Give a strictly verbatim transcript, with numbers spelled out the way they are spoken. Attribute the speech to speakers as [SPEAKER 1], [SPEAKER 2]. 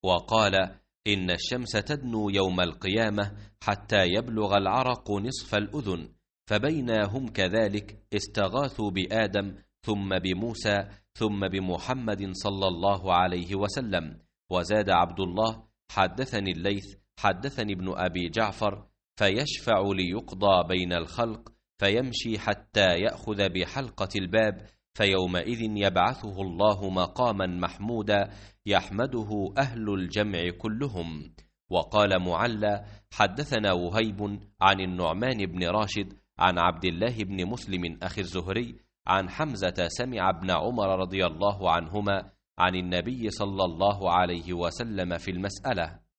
[SPEAKER 1] وقال: إن الشمس تدنو يوم القيامة حتى يبلغ العرق نصف الأذن، فبينا هم كذلك استغاثوا بآدم ثم بموسى ثم بمحمد صلى الله عليه وسلم. وزاد عبد الله: حدثني الليث حدثني ابن أبي جعفر: فيشفع ليقضى بين الخلق، فيمشي حتى يأخذ بحلقة الباب، فيومئذ يبعثه الله مقاما محمودا يحمده أهل الجمع كلهم. وقال معلى: حدثنا وهيب عن النعمان بن راشد عن عبد الله بن مسلم أخي الزهري عن حمزة سمع ابن عمر رضي الله عنهما عن النبي صلى الله عليه وسلم في المسألة.